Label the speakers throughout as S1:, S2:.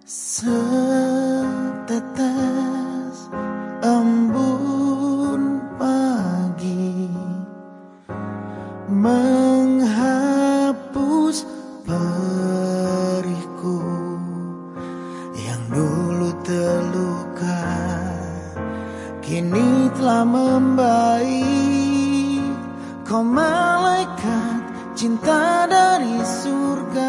S1: Setetes embun pagi menghapus perihku yang dulu terluka, kini telah membaik. Kau malaikat cinta dari surga,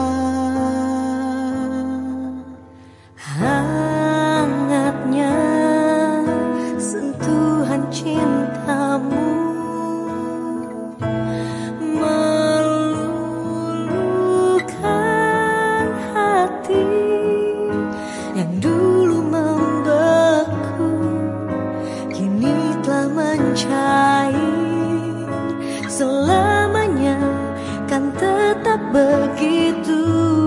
S2: hangatnya sentuhan cintamu meluluhkan hati yang dulu membeku, kini telah mencair. Selamanya kan tetap begitu.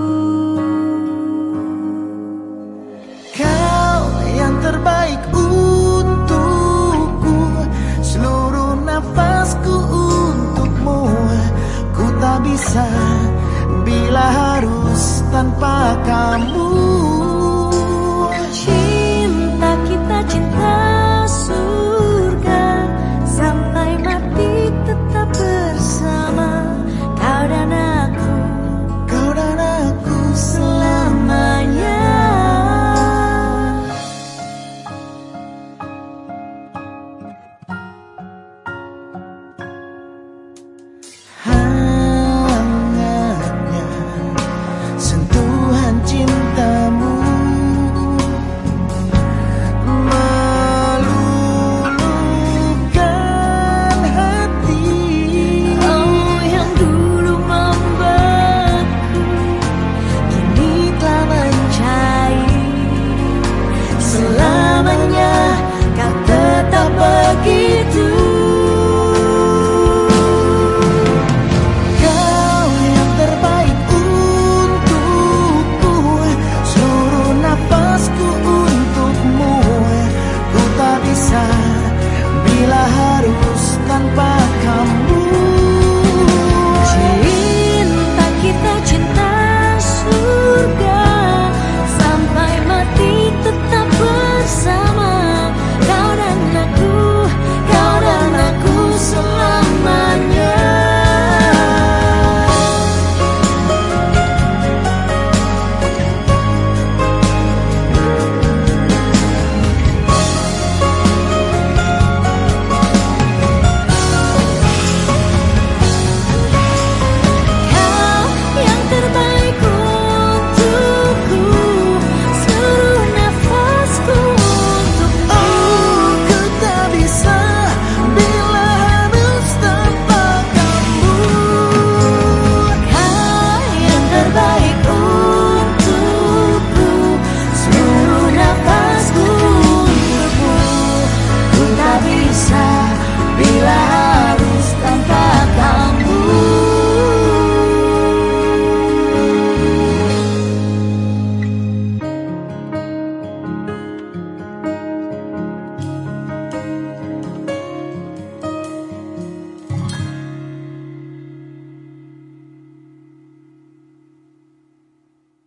S1: Terbaik untukku, seluruh nafasku untukmu. Ku tak bisa bila harus tanpa kamu.